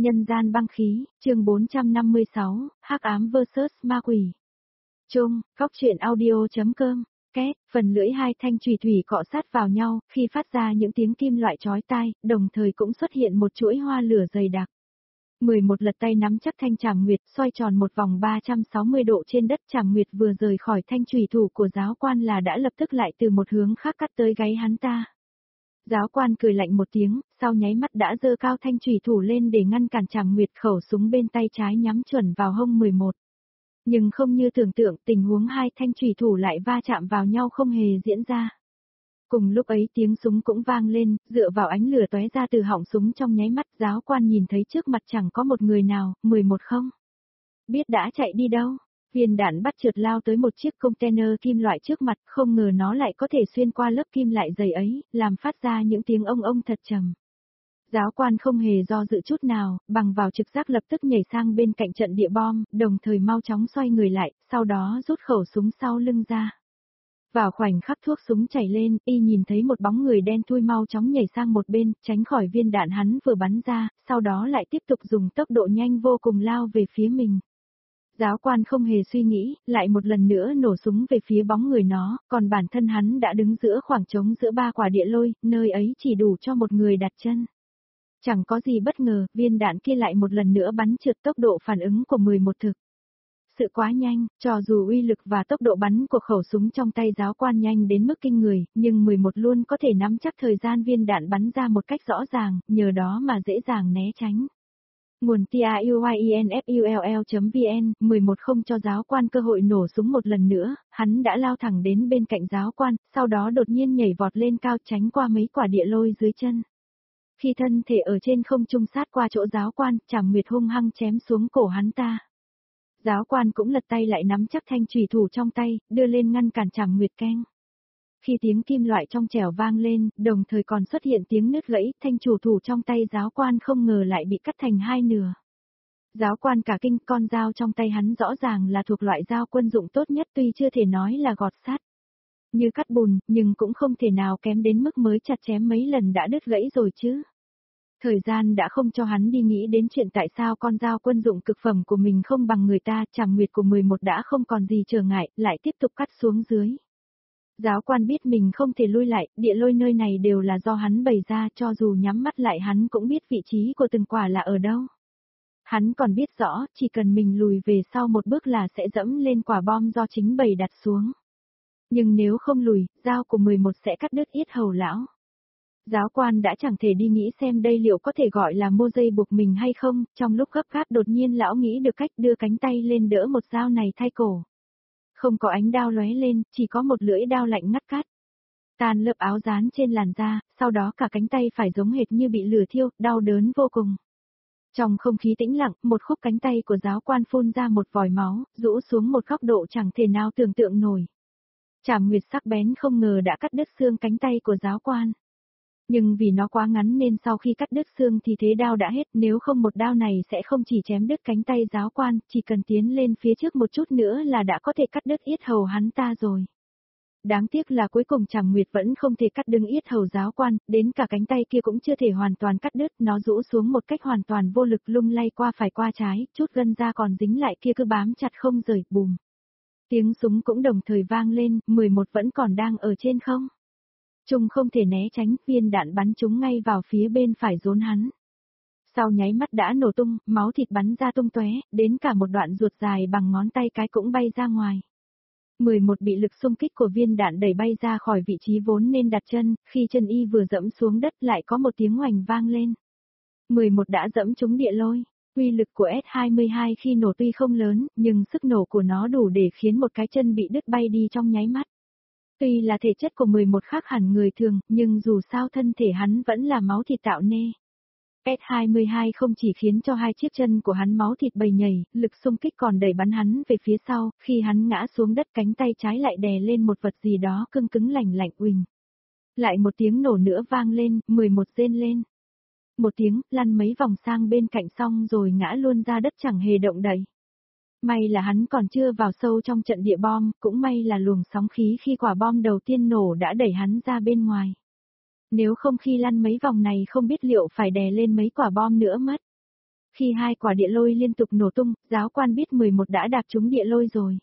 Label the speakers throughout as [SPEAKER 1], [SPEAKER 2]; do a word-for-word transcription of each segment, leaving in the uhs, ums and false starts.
[SPEAKER 1] Nhân gian băng khí, chương bốn trăm năm mươi sáu, Hắc ám versus ma quỷ. Chung, góc truyện audio.com, két, phần lưỡi hai thanh chùy thủy cọ sát vào nhau, khi phát ra những tiếng kim loại chói tai, đồng thời cũng xuất hiện một chuỗi hoa lửa dày đặc. mười một lật tay nắm chắc thanh trảm nguyệt, xoay tròn một vòng ba trăm sáu mươi độ trên đất. Trảm nguyệt vừa rời khỏi thanh chùy thủ của giáo quan là đã lập tức lại từ một hướng khác cắt tới gáy hắn ta. Giáo quan cười lạnh một tiếng, sau nháy mắt đã giơ cao thanh chùy thủ lên để ngăn cản trảm nguyệt, khẩu súng bên tay trái nhắm chuẩn vào hông mười một. Nhưng không như tưởng tượng, tình huống hai thanh chùy thủ lại va chạm vào nhau không hề diễn ra. Cùng lúc ấy tiếng súng cũng vang lên, dựa vào ánh lửa tóe ra từ họng súng trong nháy mắt. Giáo quan nhìn thấy trước mặt chẳng có một người nào. Mười một không biết đã chạy đi đâu. Viên đạn bắt trượt lao tới một chiếc container kim loại trước mặt, không ngờ nó lại có thể xuyên qua lớp kim loại dày ấy, làm phát ra những tiếng ông ông thật trầm. Giáo quan không hề do dự chút nào, bằng vào trực giác lập tức nhảy sang bên cạnh trận địa bom, đồng thời mau chóng xoay người lại, sau đó rút khẩu súng sau lưng ra. Vào khoảnh khắc thuốc súng chảy lên, y nhìn thấy một bóng người đen thui mau chóng nhảy sang một bên, tránh khỏi viên đạn hắn vừa bắn ra, sau đó lại tiếp tục dùng tốc độ nhanh vô cùng lao về phía mình. Giáo quan không hề suy nghĩ, lại một lần nữa nổ súng về phía bóng người nó, còn bản thân hắn đã đứng giữa khoảng trống giữa ba quả địa lôi, nơi ấy chỉ đủ cho một người đặt chân. Chẳng có gì bất ngờ, viên đạn kia lại một lần nữa bắn trượt. Tốc độ phản ứng của mười một thực sự quá nhanh, cho dù uy lực và tốc độ bắn của khẩu súng trong tay giáo quan nhanh đến mức kinh người, nhưng mười một luôn có thể nắm chắc thời gian viên đạn bắn ra một cách rõ ràng, nhờ đó mà dễ dàng né tránh. Nguồn T A U Y E N F U L L chấm V N, mười một không cho giáo quan cơ hội nổ súng một lần nữa, hắn đã lao thẳng đến bên cạnh giáo quan, sau đó đột nhiên nhảy vọt lên cao tránh qua mấy quả địa lôi dưới chân. Khi thân thể ở trên không trung sát qua chỗ giáo quan, Trảm Nguyệt hung hăng chém xuống cổ hắn ta. Giáo quan cũng lật tay lại nắm chắc thanh chùy thủ trong tay, đưa lên ngăn cản Trảm Nguyệt keng. Khi tiếng kim loại trong trẻo vang lên, đồng thời còn xuất hiện tiếng nứt gãy, thanh chùy thủ trong tay giáo quan không ngờ lại bị cắt thành hai nửa. Giáo quan cả kinh, con dao trong tay hắn rõ ràng là thuộc loại dao quân dụng tốt nhất, tuy chưa thể nói là gọt sắt như cắt bùn, nhưng cũng không thể nào kém đến mức mới chặt chém mấy lần đã đứt gãy rồi chứ. Thời gian đã không cho hắn đi nghĩ đến chuyện tại sao con dao quân dụng cực phẩm của mình không bằng người ta. Trảm Nguyệt của mười một đã không còn gì trở ngại, lại tiếp tục cắt xuống dưới. Giáo quan biết mình không thể lui lại, địa lôi nơi này đều là do hắn bày ra, cho dù nhắm mắt lại hắn cũng biết vị trí của từng quả là ở đâu. Hắn còn biết rõ, chỉ cần mình lùi về sau một bước là sẽ dẫm lên quả bom do chính bầy đặt xuống. Nhưng nếu không lùi, dao của mười một sẽ cắt đứt yết hầu lão. Giáo quan đã chẳng thể đi nghĩ xem đây liệu có thể gọi là mua dây buộc mình hay không, trong lúc gấp gáp đột nhiên lão nghĩ được cách đưa cánh tay lên đỡ một dao này thay cổ. Không có ánh đao lóe lên, chỉ có một lưỡi đao lạnh ngắt cắt. Tan lớp áo dán trên làn da, sau đó cả cánh tay phải giống hệt như bị lửa thiêu, đau đớn vô cùng. Trong không khí tĩnh lặng, một khúc cánh tay của giáo quan phun ra một vòi máu, rũ xuống một góc độ chẳng thể nào tưởng tượng nổi. Trảm Nguyệt sắc bén không ngờ đã cắt đứt xương cánh tay của giáo quan. Nhưng vì nó quá ngắn nên sau khi cắt đứt xương thì thế đao đã hết, nếu không một đao này sẽ không chỉ chém đứt cánh tay giáo quan, chỉ cần tiến lên phía trước một chút nữa là đã có thể cắt đứt yết hầu hắn ta rồi. Đáng tiếc là cuối cùng Trảm Nguyệt vẫn không thể cắt đứt yết hầu giáo quan, đến cả cánh tay kia cũng chưa thể hoàn toàn cắt đứt, nó rũ xuống một cách hoàn toàn vô lực lung lay qua phải qua trái, chút gân da còn dính lại kia cứ bám chặt không rời, bùm. Tiếng súng cũng đồng thời vang lên, mười một vẫn còn đang ở trên không. Trung không thể né tránh, viên đạn bắn trúng ngay vào phía bên phải rốn hắn. Sau nháy mắt đã nổ tung, máu thịt bắn ra tung tóe, đến cả một đoạn ruột dài bằng ngón tay cái cũng bay ra ngoài. mười một bị lực xung kích của viên đạn đẩy bay ra khỏi vị trí vốn nên đặt chân, khi chân y vừa dẫm xuống đất lại có một tiếng oành vang lên. mười một đã dẫm trúng địa lôi. Uy lực của S hai mươi hai khi nổ tuy không lớn, nhưng sức nổ của nó đủ để khiến một cái chân bị đứt bay đi trong nháy mắt. Tuy là thể chất của mười một khác hẳn người thường, nhưng dù sao thân thể hắn vẫn là máu thịt tạo nê. S hai mươi hai không chỉ khiến cho hai chiếc chân của hắn máu thịt bầy nhảy, lực xung kích còn đẩy bắn hắn về phía sau, khi hắn ngã xuống đất cánh tay trái lại đè lên một vật gì đó cứng cứng lành lạnh uỳnh. Lại một tiếng nổ nữa vang lên, mười một rên lên. Một tiếng, lăn mấy vòng sang bên cạnh xong rồi ngã luôn ra đất chẳng hề động đậy. May là hắn còn chưa vào sâu trong trận địa bom, cũng may là luồng sóng khí khi quả bom đầu tiên nổ đã đẩy hắn ra bên ngoài. Nếu không khi lăn mấy vòng này không biết liệu phải đè lên mấy quả bom nữa mất. Khi hai quả địa lôi liên tục nổ tung, giáo quan biết mười một đã đạp trúng địa lôi rồi.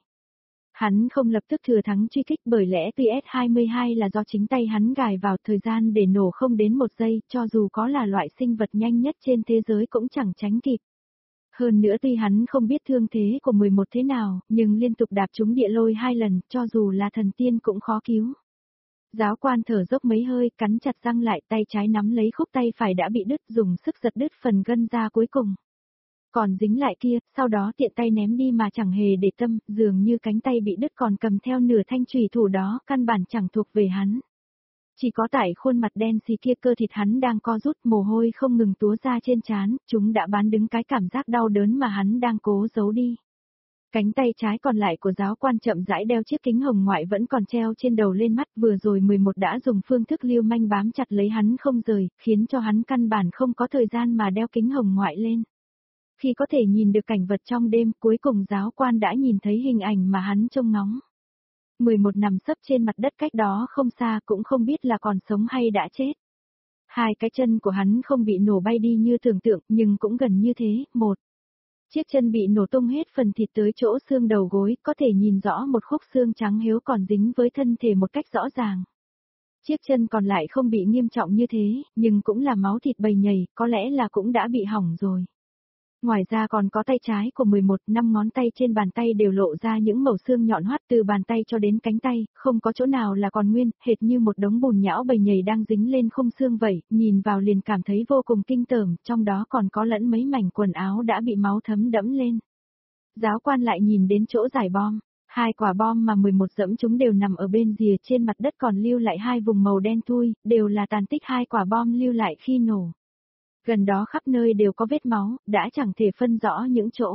[SPEAKER 1] Hắn không lập tức thừa thắng truy kích bởi lẽ T S hai mươi hai là do chính tay hắn gài vào, thời gian để nổ không đến một giây, cho dù có là loại sinh vật nhanh nhất trên thế giới cũng chẳng tránh kịp. Hơn nữa tuy hắn không biết thương thế của mười một thế nào, nhưng liên tục đạp trúng địa lôi hai lần, cho dù là thần tiên cũng khó cứu. Giáo quan thở dốc mấy hơi, cắn chặt răng lại, tay trái nắm lấy khúc tay phải đã bị đứt, dùng sức giật đứt phần gân ra cuối cùng. Còn dính lại kia, sau đó tiện tay ném đi mà chẳng hề để tâm, dường như cánh tay bị đứt còn cầm theo nửa thanh chùy thủ đó, căn bản chẳng thuộc về hắn. Chỉ có tại khuôn mặt đen xì kia cơ thịt hắn đang co rút, mồ hôi không ngừng túa ra trên trán, chúng đã bán đứng cái cảm giác đau đớn mà hắn đang cố giấu đi. Cánh tay trái còn lại của giáo quan chậm rãi đeo chiếc kính hồng ngoại vẫn còn treo trên đầu lên mắt, vừa rồi mười một đã dùng phương thức lưu manh bám chặt lấy hắn không rời, khiến cho hắn căn bản không có thời gian mà đeo kính hồng ngoại lên. Khi có thể nhìn được cảnh vật trong đêm, cuối cùng giáo quan đã nhìn thấy hình ảnh mà hắn trông ngóng. mười một nằm sấp trên mặt đất cách đó không xa, cũng không biết là còn sống hay đã chết. Hai cái chân của hắn không bị nổ bay đi như tưởng tượng, nhưng cũng gần như thế. Một chiếc chân bị nổ tung hết phần thịt tới chỗ xương đầu gối, có thể nhìn rõ một khúc xương trắng héo còn dính với thân thể một cách rõ ràng. Chiếc chân còn lại không bị nghiêm trọng như thế, nhưng cũng là máu thịt bầy nhầy, có lẽ là cũng đã bị hỏng rồi. Ngoài ra còn có tay trái của mười một, năm ngón tay trên bàn tay đều lộ ra những mẩu xương nhọn hoắt từ bàn tay cho đến cánh tay, không có chỗ nào là còn nguyên, hệt như một đống bùn nhão bầy nhầy đang dính lên khung xương vậy, nhìn vào liền cảm thấy vô cùng kinh tởm, trong đó còn có lẫn mấy mảnh quần áo đã bị máu thấm đẫm lên. Giáo quan lại nhìn đến chỗ giải bom, hai quả bom mà mười một dẫm chúng đều nằm ở bên rìa trên mặt đất, còn lưu lại hai vùng màu đen thui, đều là tàn tích hai quả bom lưu lại khi nổ. Gần đó khắp nơi đều có vết máu, đã chẳng thể phân rõ những chỗ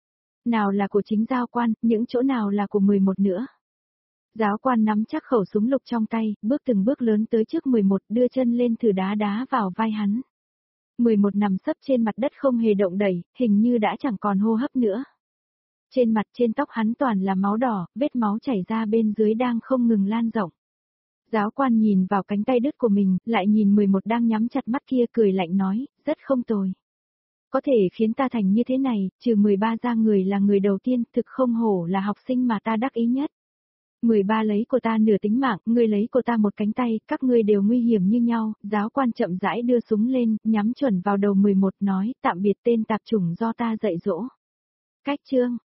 [SPEAKER 1] nào là của chính giáo quan, những chỗ nào là của mười một nữa. Giáo quan nắm chắc khẩu súng lục trong tay, bước từng bước lớn tới trước mười một, đưa chân lên thử đá đá vào vai hắn. mười một nằm sấp trên mặt đất không hề động đẩy, hình như đã chẳng còn hô hấp nữa. Trên mặt trên tóc hắn toàn là máu đỏ, vết máu chảy ra bên dưới đang không ngừng lan rộng. Giáo quan nhìn vào cánh tay đứt của mình, lại nhìn mười một đang nhắm chặt mắt kia, cười lạnh nói, rất không tồi. Có thể khiến ta thành như thế này, trừ mười ba ra người là người đầu tiên, thực không hổ là học sinh mà ta đắc ý nhất. mười ba lấy của ta nửa tính mạng, ngươi lấy của ta một cánh tay, các ngươi đều nguy hiểm như nhau. Giáo quan chậm rãi đưa súng lên, nhắm chuẩn vào đầu mười một, nói, tạm biệt tên tạp chủng do ta dạy dỗ. Cách chương